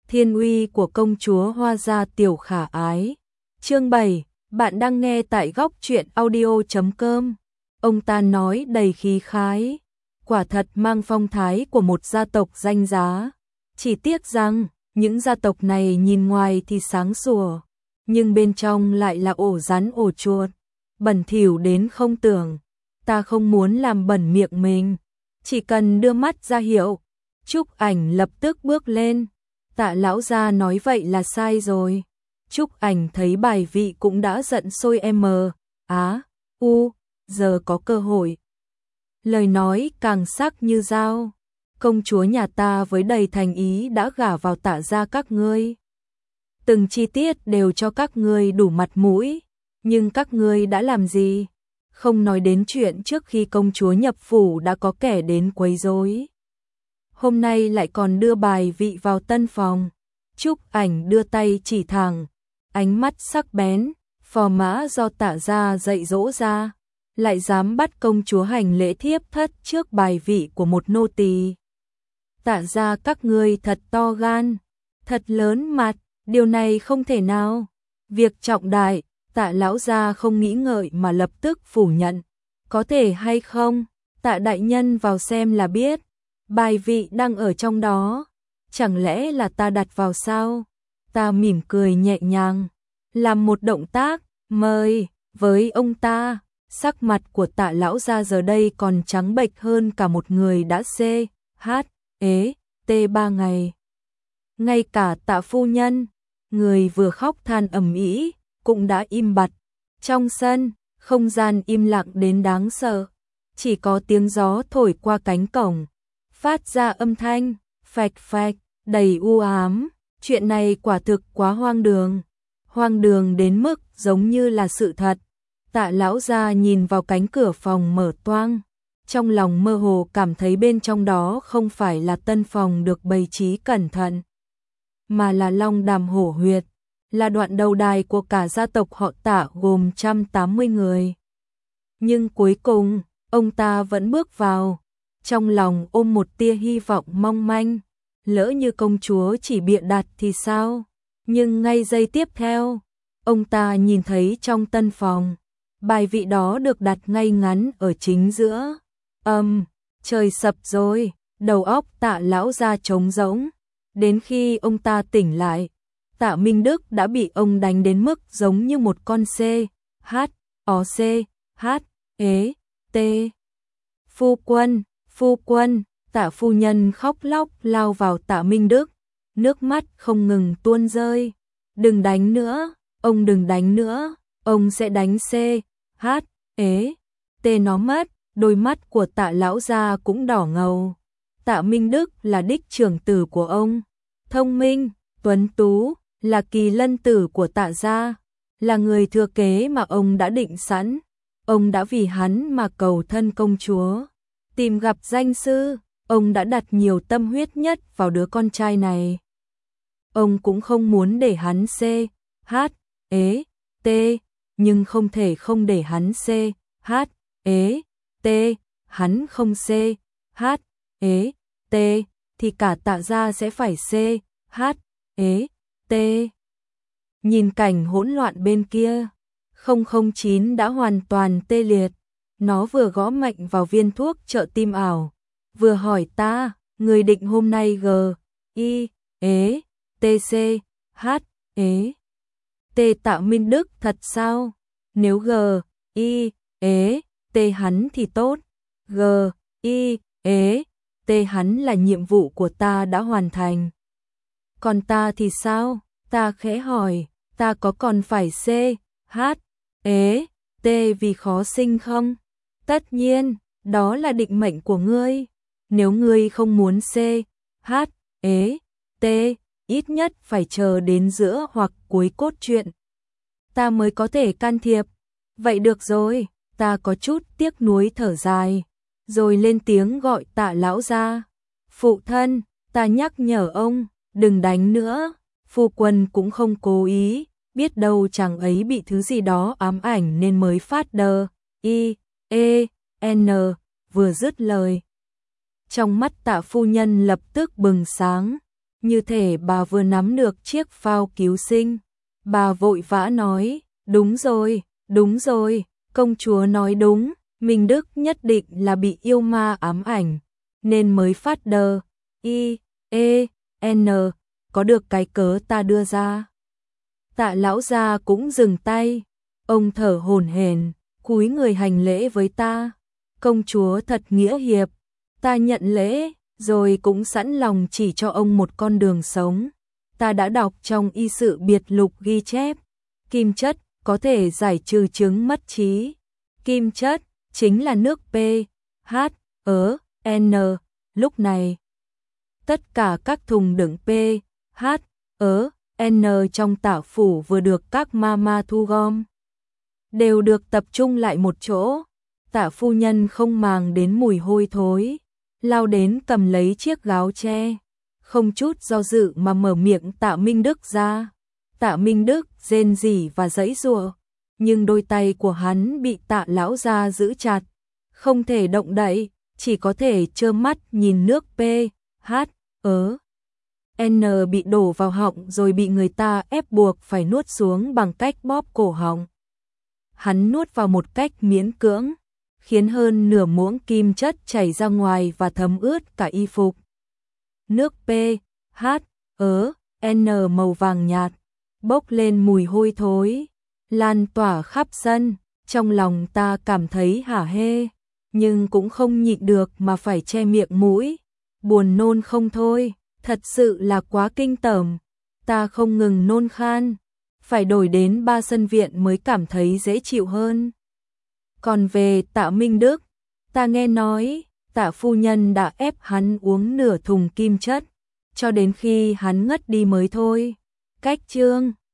Thiên uy của công chúa Hoa gia tiểu khả ái. Chương 7, bạn đang nghe tại góc truyện audio.com. Ông ta nói đầy khí khái, quả thật mang phong thái của một gia tộc danh giá. Chỉ tiếc rằng, những gia tộc này nhìn ngoài thì sáng sủa, nhưng bên trong lại là ổ rắn ổ chuột, bẩn thỉu đến không tưởng. Ta không muốn làm bẩn miệng mình, chỉ cần đưa mắt ra hiệu. Trúc Ảnh lập tức bước lên. Tạ lão gia nói vậy là sai rồi. Trúc Ảnh thấy bài vị cũng đã giận sôi giờ có cơ hội. Lời nói càng sắc như dao. Công chúa nhà ta với đầy thành ý đã gả vào Tạ gia các ngươi. Từng chi tiết đều cho các ngươi đủ mặt mũi, nhưng các ngươi đã làm gì? Không nói đến chuyện trước khi công chúa nhập phủ đã có kẻ đến quấy rối. Hôm nay lại còn đưa bài vị vào tân phòng. Trúc Ảnh đưa tay chỉ thẳng, ánh mắt sắc bén, phò mã do Tạ gia dạy dỗ ra, lại dám bắt công chúa hành lễ thiếp thất trước bài vị của một nô tỳ. Tạ gia các ngươi thật to gan, thật lớn mặt, điều này không thể nào. Việc trọng đại, Tạ lão gia không nghĩ ngợi mà lập tức phủ nhận. Có thể hay không, Tạ đại nhân vào xem là biết. Bài vị đang ở trong đó, chẳng lẽ là ta đặt vào sao? Ta mỉm cười nhẹ nhàng, làm một động tác, mời, với ông ta. Sắc mặt của Tạ lão gia giờ đây còn trắng bệch hơn cả một người đã CHT 3 ngày. Ngay cả Tạ phu nhân, người vừa khóc than ầm ĩ, cũng đã im bặt. Trong sân, không gian im lặng đến đáng sợ, chỉ có tiếng gió thổi qua cánh cổng, phát ra âm thanh phạch phạch đầy u ám. Chuyện này quả thực quá hoang đường đến mức giống như là sự thật. Tạ lão gia nhìn vào cánh cửa phòng mở toang, trong lòng mơ hồ cảm thấy bên trong đó không phải là tân phòng được bày trí cẩn thận, mà là Long Đàm Hổ Huyệt, là đoạn đầu đài của cả gia tộc họ Tạ gồm 180 người. Nhưng cuối cùng, ông ta vẫn bước vào, trong lòng ôm một tia hy vọng mong manh, lỡ như công chúa chỉ bịa đặt thì sao? Nhưng ngay giây tiếp theo, ông ta nhìn thấy trong tân phòng, bài vị đó được đặt ngay ngắn ở chính giữa. Trời sập rồi, đầu óc Tạ lão gia trống rỗng. Đến khi ông ta tỉnh lại, Tạ Minh Đức đã bị ông đánh đến mức giống như một con CHOCHT. Phu quân, Tạ phu nhân khóc lóc lao vào Tạ Minh Đức, nước mắt không ngừng tuôn rơi. Đừng đánh nữa, ông đừng đánh nữa, ông sẽ đánh CHT nó mất. Đôi mắt của Tạ lão gia cũng đỏ ngầu. Tạ Minh Đức là đích trưởng tử của ông, thông minh, tuấn tú, là kỳ lân tử của Tạ gia, là người thừa kế mà ông đã định sẵn. Ông đã vì hắn mà cầu thân công chúa, tìm gặp danh sư, ông đã đặt nhiều tâm huyết nhất vào đứa con trai này. Ông cũng không muốn để hắn CHT, nhưng không thể không để hắn CHT, hắn không CHT thì cả Tạ gia sẽ phải CHT. Nhìn cảnh hỗn loạn bên kia, 009 đã hoàn toàn tê liệt. Nó vừa gõ mạnh vào viên thuốc trợ tim ảo, vừa hỏi ta, người định hôm nay T Tạ Minh Đức thật sao? Nếu T hắn thì tốt, T hắn là nhiệm vụ của ta đã hoàn thành. Còn ta thì sao? Ta khẽ hỏi, ta có còn phải CHT vì khó sinh không? Tất nhiên, đó là định mệnh của ngươi. Nếu ngươi không muốn CHT, ít nhất phải chờ đến giữa hoặc cuối cốt truyện, ta mới có thể can thiệp. Vậy được rồi, ta có chút tiếc nuối thở dài, rồi lên tiếng gọi Tạ lão gia. Phụ thân, ta nhắc nhở ông, đừng đánh nữa. Phu quân cũng không cố ý, biết đâu chàng ấy bị thứ gì đó ám ảnh nên mới phát đờ. Vừa dứt lời, trong mắt Tạ phu nhân lập tức bừng sáng, như thể bà vừa nắm được chiếc phao cứu sinh. Bà vội vã nói, đúng rồi, công chúa nói đúng, Minh Đức nhất định là bị yêu ma ám ảnh, nên mới phát đờ, n, có được cái cớ ta đưa ra. Tạ lão gia cũng dừng tay, ông thở hổn hển, cúi người hành lễ với ta. Công chúa thật nghĩa hiệp, ta nhận lễ, rồi cũng sẵn lòng chỉ cho ông một con đường sống. Ta đã đọc trong y sự biệt lục ghi chép, kim chất có thể giải trừ chứng mất trí. Kim chất chính là nước P, H, N. Lúc này, tất cả các thùng đựng P, H, N trong Tạ phủ vừa được các mama thu gom, đều được tập trung lại một chỗ. Tạ phu nhân không màng đến mùi hôi thối, lao đến cầm lấy chiếc gáo tre, không chút do dự mà mở miệng Tạ Minh Đức ra. Tạ Minh Đức rên rỉ và giãy giụa, nhưng đôi tay của hắn bị Tạ lão gia giữ chặt, không thể động đậy, chỉ có thể trơ mắt nhìn nước P, H, N bị đổ vào họng rồi bị người ta ép buộc phải nuốt xuống bằng cách bóp cổ họng. Hắn nuốt vào một cách miễn cưỡng, khiến hơn nửa muỗng kim chất chảy ra ngoài và thấm ướt cả y phục. Nước P, H, N màu vàng nhạt, bốc lên mùi hôi thối, lan tỏa khắp sân. Trong lòng ta cảm thấy hả hê, nhưng cũng không nhịn được mà phải che miệng mũi, buồn nôn không thôi, thật sự là quá kinh tởm. Ta không ngừng nôn khan, phải đổi đến 3 sân viện mới cảm thấy dễ chịu hơn. Còn về Tạ Minh Đức, ta nghe nói Tạ phu nhân đã ép hắn uống nửa thùng kim chất, cho đến khi hắn ngất đi mới thôi. Cách chương